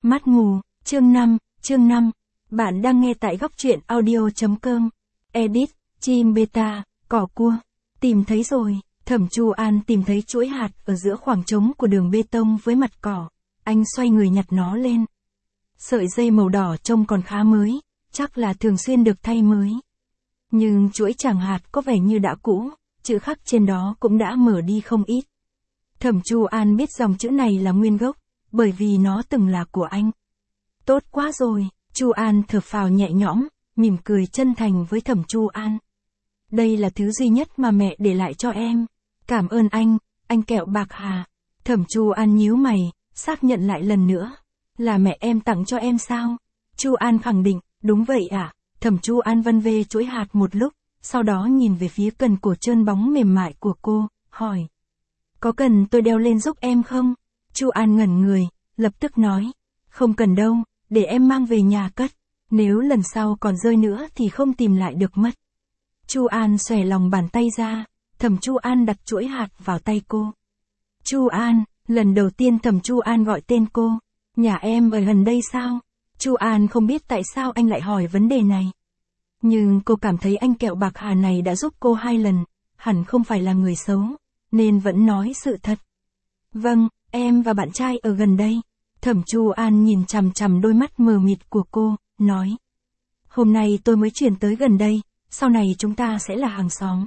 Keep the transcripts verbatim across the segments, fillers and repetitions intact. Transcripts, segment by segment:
Mắt mù, chương năm, chương năm. Bạn đang nghe tại góc truyện audio chấm com. Edit, chim beta, cỏ cua. Tìm thấy rồi, Thẩm Chu An tìm thấy chuỗi hạt ở giữa khoảng trống của đường bê tông với mặt cỏ. Anh xoay người nhặt nó lên. Sợi dây màu đỏ trông còn khá mới, chắc là thường xuyên được thay mới. Nhưng chuỗi tràng hạt có vẻ như đã cũ, chữ khắc trên đó cũng đã mở đi không ít. Thẩm Chu An biết dòng chữ này là nguyên gốc, bởi vì nó từng là của anh. Tốt quá rồi, Chu An thở phào nhẹ nhõm, mỉm cười chân thành với Thẩm Chu An. Đây là thứ duy nhất mà mẹ để lại cho em. Cảm ơn anh, anh kẹo bạc hà. Thẩm Chu An nhíu mày, xác nhận lại lần nữa. Là mẹ em tặng cho em sao? Chu An khẳng định, đúng vậy ạ. À? Thẩm Chu An vân vê chuỗi hạt một lúc, sau đó nhìn về phía cần cổ trơn bóng mềm mại của cô, hỏi. Có cần tôi đeo lên giúp em không? Chu An ngẩn người, lập tức nói. Không cần đâu, để em mang về nhà cất. Nếu lần sau còn rơi nữa thì không tìm lại được mất. Chu An xòe lòng bàn tay ra, Thẩm Chu An đặt chuỗi hạt vào tay cô. Chu An, lần đầu tiên Thẩm Chu An gọi tên cô. Nhà em ở gần đây sao? Chu An không biết tại sao anh lại hỏi vấn đề này. Nhưng cô cảm thấy anh kẹo bạc hà này đã giúp cô hai lần, hẳn không phải là người xấu, nên vẫn nói sự thật. Vâng, em và bạn trai ở gần đây. Thẩm Chu An nhìn chằm chằm đôi mắt mờ mịt của cô, nói. Hôm nay tôi mới chuyển tới gần đây, sau này chúng ta sẽ là hàng xóm.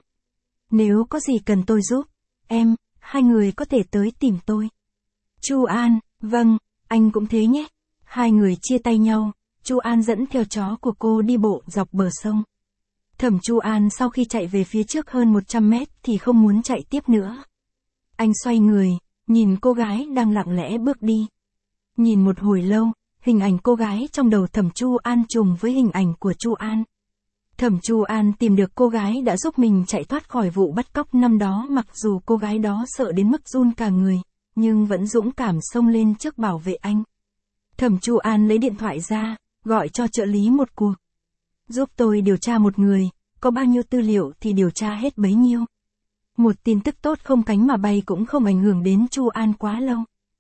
Nếu có gì cần tôi giúp, em, hai người có thể tới tìm tôi. Chu An, vâng, anh cũng thế nhé. Hai người chia tay nhau, Chu An dẫn theo chó của cô đi bộ dọc bờ sông. Thẩm Chu An sau khi chạy về phía trước hơn một trăm mét thì không muốn chạy tiếp nữa. Anh xoay người, nhìn cô gái đang lặng lẽ bước đi. Nhìn một hồi lâu, hình ảnh cô gái trong đầu Thẩm Chu An trùng với hình ảnh của Chu An. Thẩm Chu An tìm được cô gái đã giúp mình chạy thoát khỏi vụ bắt cóc năm đó, mặc dù cô gái đó sợ đến mức run cả người, nhưng vẫn dũng cảm xông lên trước bảo vệ anh. Thẩm Chu An lấy điện thoại ra, gọi cho trợ lý một cuộc. Giúp tôi điều tra một người, có bao nhiêu tư liệu thì điều tra hết bấy nhiêu. Một tin tức tốt không cánh mà bay cũng không ảnh hưởng đến Chu An quá lâu.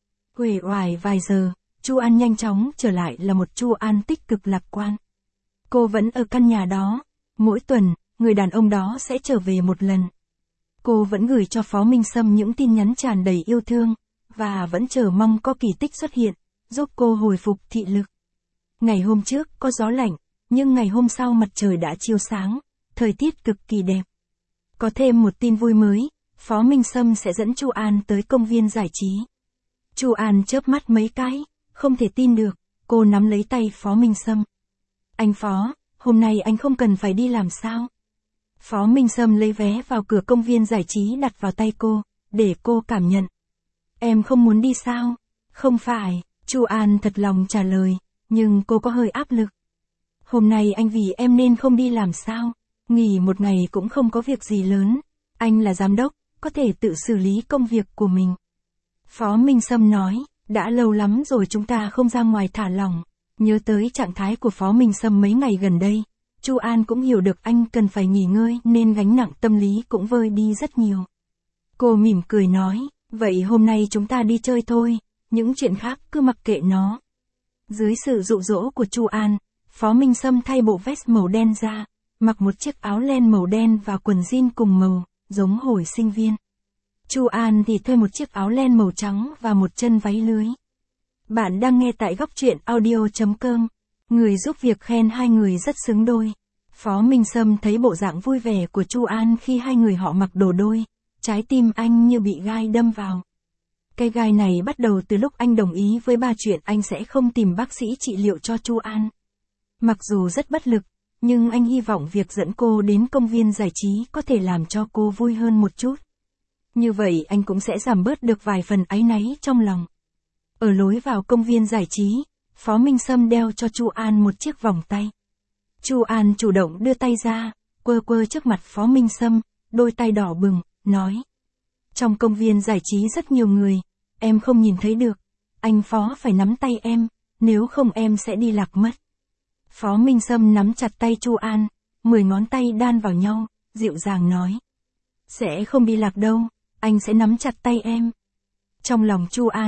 Uể oải vài giờ, Chu An nhanh chóng trở lại là một Chu An tích cực lạc quan. Cô vẫn ở căn nhà đó, mỗi tuần, người đàn ông đó sẽ trở về một lần. Cô vẫn gửi cho Phó Minh Sâm những tin nhắn tràn đầy yêu thương, và vẫn chờ mong có kỳ tích xuất hiện, giúp cô hồi phục thị lực. Ngày hôm trước có gió lạnh, nhưng ngày hôm sau mặt trời đã chiếu sáng, thời tiết cực kỳ đẹp. Có thêm một tin vui mới, Phó Minh Sâm sẽ dẫn Chu An tới công viên giải trí. Chu An chớp mắt mấy cái, không thể tin được, cô nắm lấy tay Phó Minh Sâm. Anh Phó, hôm nay anh không cần phải đi làm sao? Phó Minh Sâm lấy vé vào cửa công viên giải trí đặt vào tay cô, để cô cảm nhận. Em không muốn đi sao? Không phải, Chu An thật lòng trả lời, nhưng cô có hơi áp lực. Hôm nay anh vì em nên không đi làm sao? Nghỉ một ngày cũng không có việc gì lớn. Anh là giám đốc, có thể tự xử lý công việc của mình. Phó Minh Sâm nói, đã lâu lắm rồi chúng ta không ra ngoài thả lỏng. Nhớ tới trạng thái của Phó Minh Sâm mấy ngày gần đây, Chu An cũng hiểu được anh cần phải nghỉ ngơi nên gánh nặng tâm lý cũng vơi đi rất nhiều. Cô mỉm cười nói, vậy hôm nay chúng ta đi chơi thôi, những chuyện khác cứ mặc kệ nó. Dưới sự dụ dỗ của Chu An, Phó Minh Sâm thay bộ vest màu đen ra, mặc một chiếc áo len màu đen và quần jean cùng màu, giống hồi sinh viên. Chu An thì thuê một chiếc áo len màu trắng và một chân váy lưới. Bạn đang nghe tại góc truyện audio chấm com. Người giúp việc khen hai người rất xứng đôi. Phó Minh Sâm thấy bộ dạng vui vẻ của Chu An khi hai người họ mặc đồ đôi, trái tim anh như bị gai đâm vào. Cái gai này bắt đầu từ lúc anh đồng ý với ba chuyện anh sẽ không tìm bác sĩ trị liệu cho Chu An. Mặc dù rất bất lực, nhưng anh hy vọng việc dẫn cô đến công viên giải trí có thể làm cho cô vui hơn một chút. Như vậy anh cũng sẽ giảm bớt được vài phần áy náy trong lòng. Ở lối vào công viên giải trí, Phó Minh Sâm đeo cho Chu An một chiếc vòng tay. Chu An chủ động đưa tay ra, quơ quơ trước mặt Phó Minh Sâm, đôi tay đỏ bừng, nói. Trong công viên giải trí rất nhiều người, em không nhìn thấy được, anh Phó phải nắm tay em, nếu không em sẽ đi lạc mất. Phó Minh Sâm nắm chặt tay Chu An, mười ngón tay đan vào nhau, dịu dàng nói. Sẽ không đi lạc đâu, anh sẽ nắm chặt tay em. Trong lòng Chu An,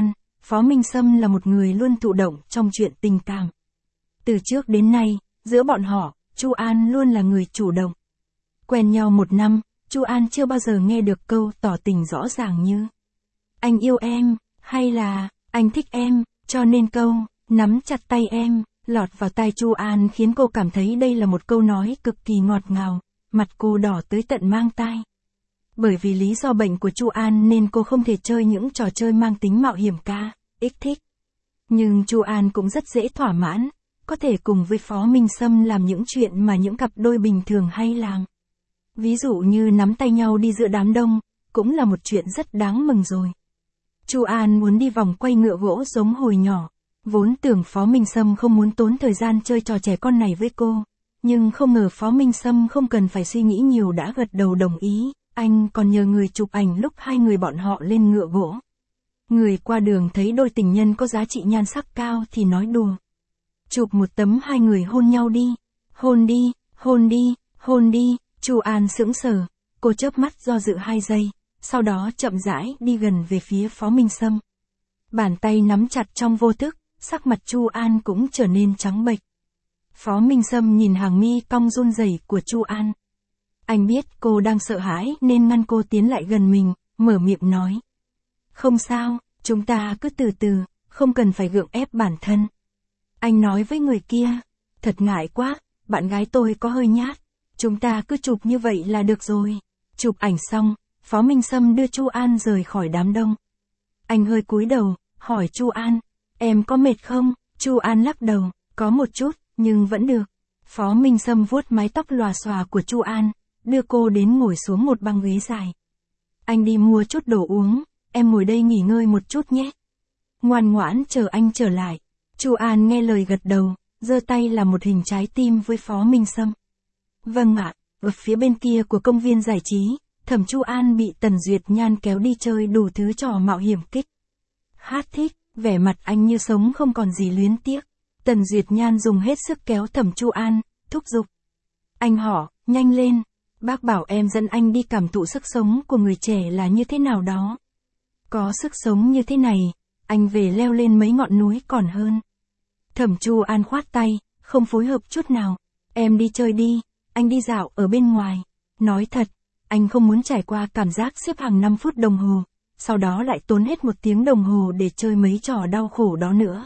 Phó Minh Sâm là một người luôn thụ động trong chuyện tình cảm. Từ trước đến nay, giữa bọn họ, Chu An luôn là người chủ động. Quen nhau một năm, Chu An chưa bao giờ nghe được câu tỏ tình rõ ràng như anh yêu em, hay là anh thích em, cho nên câu nắm chặt tay em lọt vào tai Chu An khiến cô cảm thấy đây là một câu nói cực kỳ ngọt ngào, mặt cô đỏ tới tận mang tai. Bởi vì lý do bệnh của Chu An nên cô không thể chơi những trò chơi mang tính mạo hiểm ca, ích thích. Nhưng Chu An cũng rất dễ thỏa mãn, có thể cùng với Phó Minh Sâm làm những chuyện mà những cặp đôi bình thường hay làm. Ví dụ như nắm tay nhau đi giữa đám đông, cũng là một chuyện rất đáng mừng rồi. Chu An muốn đi vòng quay ngựa gỗ giống hồi nhỏ, vốn tưởng Phó Minh Sâm không muốn tốn thời gian chơi trò trẻ con này với cô, nhưng không ngờ Phó Minh Sâm không cần phải suy nghĩ nhiều đã gật đầu đồng ý, anh còn nhờ người chụp ảnh lúc hai người bọn họ lên ngựa gỗ. Người qua đường thấy đôi tình nhân có giá trị nhan sắc cao thì nói đùa. Chụp một tấm hai người hôn nhau đi, hôn đi, hôn đi, hôn đi, Chu An sững sờ, cô chớp mắt do dự hai giây, sau đó chậm rãi đi gần về phía Phó Minh Sâm. Bàn tay nắm chặt trong vô thức, sắc mặt Chu An cũng trở nên trắng bệch. Phó Minh Sâm nhìn hàng mi cong run rẩy của Chu An. Anh biết cô đang sợ hãi nên ngăn cô tiến lại gần mình, mở miệng nói. Không sao, chúng ta cứ từ từ, không cần phải gượng ép bản thân. Anh nói với người kia, thật ngại quá, bạn gái tôi có hơi nhát, chúng ta cứ chụp như vậy là được rồi. Chụp ảnh xong, Phó Minh Sâm đưa Chu An rời khỏi đám đông. Anh hơi cúi đầu, hỏi Chu An, em có mệt không? Chu An lắc đầu, có một chút, nhưng vẫn được. Phó Minh Sâm vuốt mái tóc lòa xòa của Chu An, đưa cô đến ngồi xuống một băng ghế dài. Anh đi mua chút đồ uống, em ngồi đây nghỉ ngơi một chút nhé. Ngoan ngoãn chờ anh trở lại. Chu An nghe lời gật đầu, giơ tay làm một hình trái tim với Phó Minh Sâm. Vâng ạ, ở phía bên kia của công viên giải trí, Thẩm Chu An bị Tần Duyệt Nhan kéo đi chơi đủ thứ trò mạo hiểm kích. Hát thích, vẻ mặt anh như sống không còn gì luyến tiếc. Tần Duyệt Nhan dùng hết sức kéo Thẩm Chu An, thúc giục. Anh họ, nhanh lên, bác bảo em dẫn anh đi cảm thụ sức sống của người trẻ là như thế nào đó. Có sức sống như thế này, anh về leo lên mấy ngọn núi còn hơn. Thẩm Chu An khoát tay, không phối hợp chút nào. Em đi chơi đi, anh đi dạo ở bên ngoài. Nói thật, anh không muốn trải qua cảm giác xếp hàng năm phút đồng hồ, sau đó lại tốn hết một tiếng đồng hồ để chơi mấy trò đau khổ đó nữa.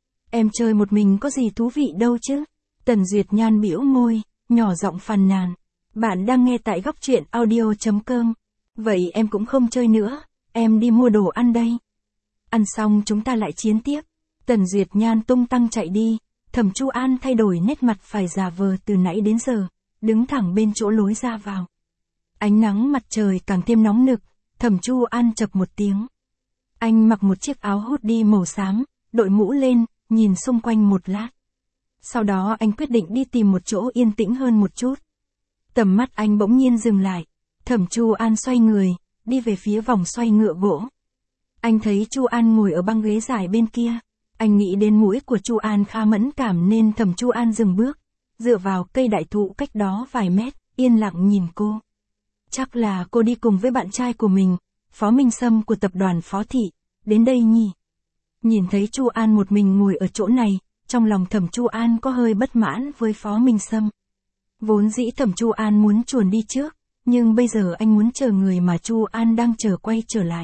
Em chơi một mình có gì thú vị đâu chứ. Tần Duyệt Nhan bĩu môi, nhỏ giọng phàn nàn. Bạn đang nghe tại góc truyện audio chấm com. Vậy em cũng không chơi nữa, em đi mua đồ ăn đây. Ăn xong chúng ta lại chiến tiếp. Tần Duyệt Nhan tung tăng chạy đi, Thẩm Chu An thay đổi nét mặt phải giả vờ từ nãy đến giờ, đứng thẳng bên chỗ lối ra vào. Ánh nắng mặt trời càng thêm nóng nực, Thẩm Chu An chậc một tiếng. Anh mặc một chiếc áo hoodie màu xám, đội mũ lên, nhìn xung quanh một lát. Sau đó anh quyết định đi tìm một chỗ yên tĩnh hơn một chút. Tầm mắt anh bỗng nhiên dừng lại. Thẩm Chu An xoay người, đi về phía vòng xoay ngựa gỗ. Anh thấy Chu An ngồi ở băng ghế dài bên kia. Anh nghĩ đến mũi của Chu An khá mẫn cảm nên Thẩm Chu An dừng bước, dựa vào cây đại thụ cách đó vài mét, yên lặng nhìn cô. Chắc là cô đi cùng với bạn trai của mình, Phó Minh Sâm của tập đoàn Phó Thị, đến đây nhỉ. Nhìn thấy Chu An một mình ngồi ở chỗ này, trong lòng Thẩm Chu An có hơi bất mãn với Phó Minh Sâm. Vốn dĩ Thẩm Chu An muốn chuồn đi trước, nhưng bây giờ anh muốn chờ người mà Chu An đang chờ quay trở lại.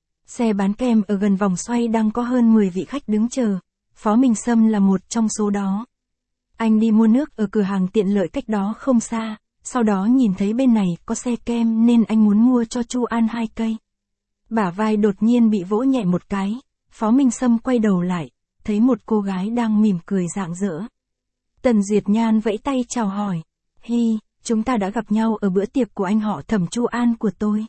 Xe bán kem ở gần vòng xoay đang có hơn mười vị khách đứng chờ, Phó Minh Sâm là một trong số đó. Anh đi mua nước ở cửa hàng tiện lợi cách đó không xa, sau đó nhìn thấy bên này có xe kem nên anh muốn mua cho Chu An hai cây. Bả vai đột nhiên bị vỗ nhẹ một cái, Phó Minh Sâm quay đầu lại, thấy một cô gái đang mỉm cười rạng rỡ. Tần Duyệt Nhan vẫy tay chào hỏi. Hi, chúng ta đã gặp nhau ở bữa tiệc của anh họ Thẩm Chu An của tôi.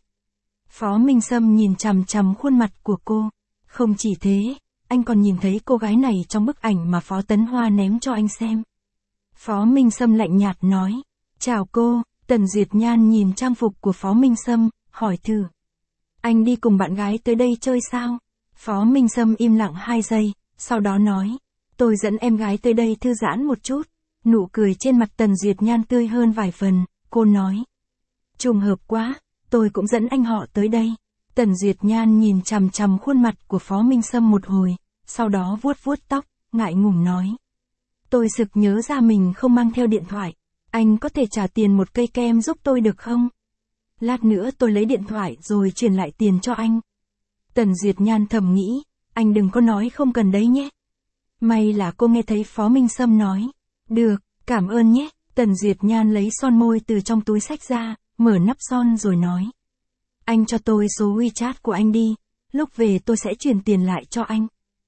Phó Minh Sâm nhìn chằm chằm khuôn mặt của cô. Không chỉ thế, anh còn nhìn thấy cô gái này trong bức ảnh mà Phó Tấn Hoa ném cho anh xem. Phó Minh Sâm lạnh nhạt nói. Chào cô. Tần Duyệt Nhan nhìn trang phục của Phó Minh Sâm, hỏi thử. Anh đi cùng bạn gái tới đây chơi sao? Phó Minh Sâm im lặng hai giây, sau đó nói. Tôi dẫn em gái tới đây thư giãn một chút. Nụ cười trên mặt Tần Duyệt Nhan tươi hơn vài phần, cô nói. Trùng hợp quá, tôi cũng dẫn anh họ tới đây. Tần Duyệt Nhan nhìn chằm chằm khuôn mặt của Phó Minh Sâm một hồi, sau đó vuốt vuốt tóc, ngại ngùng nói. Tôi sực nhớ ra mình không mang theo điện thoại. Anh có thể trả tiền một cây kem giúp tôi được không? Lát nữa tôi lấy điện thoại rồi chuyển lại tiền cho anh. Tần Duyệt Nhan thầm nghĩ, anh đừng có nói không cần đấy nhé. May là cô nghe thấy Phó Minh Sâm nói. Được, cảm ơn nhé. Tần Duyệt Nhan lấy son môi từ trong túi xách ra, mở nắp son rồi nói. Anh cho tôi số WeChat của anh đi, lúc về tôi sẽ chuyển tiền lại cho anh.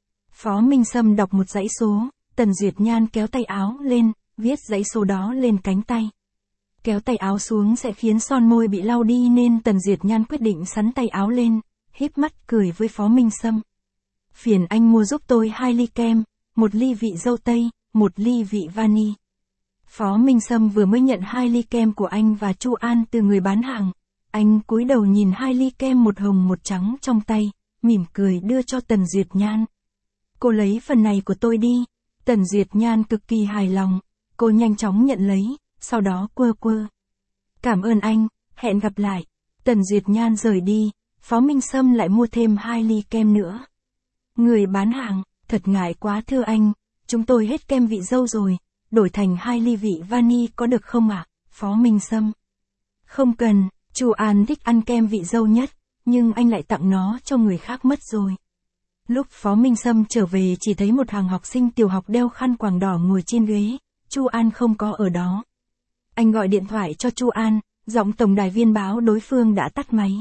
Phó Minh Sâm đọc một dãy số, Tần Duyệt Nhan kéo tay áo lên, viết dãy số đó lên cánh tay. Kéo tay áo xuống sẽ khiến son môi bị lau đi nên Tần Duyệt Nhan quyết định sắn tay áo lên, híp mắt cười với Phó Minh Sâm. Phiền anh mua giúp tôi hai ly kem, một ly vị dâu tây, một ly vị vani. Phó Minh Sâm vừa mới nhận hai ly kem của anh và Chu An từ người bán hàng. Anh cúi đầu nhìn hai ly kem một hồng một trắng trong tay, mỉm cười đưa cho Tần Duyệt Nhan. Cô lấy phần này của tôi đi. Tần Duyệt Nhan cực kỳ hài lòng, cô nhanh chóng nhận lấy, sau đó quơ quơ. Cảm ơn anh, hẹn gặp lại. Tần Duyệt Nhan rời đi, Phó Minh Sâm lại mua thêm hai ly kem nữa. Người bán hàng, thật ngại quá thưa anh, chúng tôi hết kem vị dâu rồi, đổi thành hai ly vị vani có được không ạ? Phó Minh Sâm. Không cần, Chu An thích ăn kem vị dâu nhất, nhưng anh lại tặng nó cho người khác mất rồi. Lúc Phó Minh Sâm trở về chỉ thấy một hàng học sinh tiểu học đeo khăn quàng đỏ ngồi trên ghế, Chu An không có ở đó. Anh gọi điện thoại cho Chu An, giọng tổng đài viên báo đối phương đã tắt máy.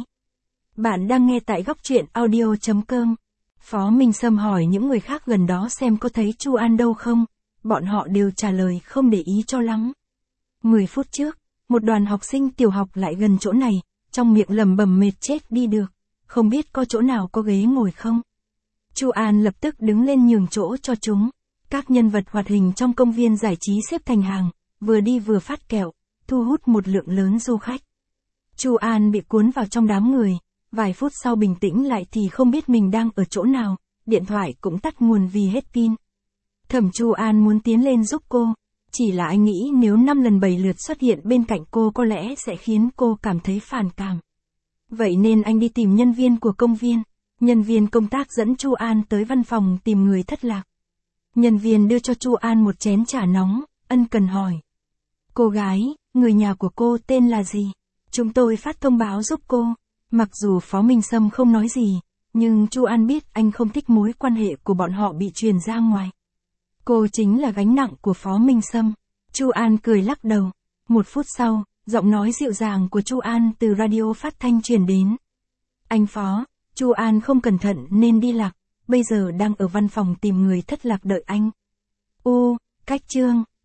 Bạn đang nghe tại góc truyện audio chấm com. Phó Minh Sâm hỏi những người khác gần đó xem có thấy Chu An đâu không, bọn họ đều trả lời không để ý cho lắm. Mười phút trước, một đoàn học sinh tiểu học lại gần chỗ này, trong miệng lẩm bẩm mệt chết đi được, không biết có chỗ nào có ghế ngồi không. Chu An lập tức đứng lên nhường chỗ cho chúng. Các nhân vật hoạt hình trong công viên giải trí xếp thành hàng, vừa đi vừa phát kẹo, thu hút một lượng lớn du khách. Chu An bị cuốn vào trong đám người, vài phút sau bình tĩnh lại thì không biết mình đang ở chỗ nào, điện thoại cũng tắt nguồn vì hết pin. Thẩm Chu An muốn tiến lên giúp cô, chỉ là anh nghĩ nếu năm lần bảy lượt xuất hiện bên cạnh cô có lẽ sẽ khiến cô cảm thấy phản cảm. Vậy nên anh đi tìm nhân viên của công viên. Nhân viên công tác dẫn Chu An tới văn phòng tìm người thất lạc. Nhân viên đưa cho Chu An một chén trà nóng, ân cần hỏi. Cô gái, người nhà của cô tên là gì? Chúng tôi phát thông báo giúp cô. Mặc dù Phó Minh Sâm không nói gì, nhưng Chu An biết anh không thích mối quan hệ của bọn họ bị truyền ra ngoài. Cô chính là gánh nặng của Phó Minh Sâm. Chu An cười lắc đầu. Một phút sau, giọng nói dịu dàng của Chu An từ radio phát thanh truyền đến. Anh Phó, Chu An không cẩn thận nên đi lạc, bây giờ đang ở văn phòng tìm người thất lạc đợi anh. Ô, cách chương.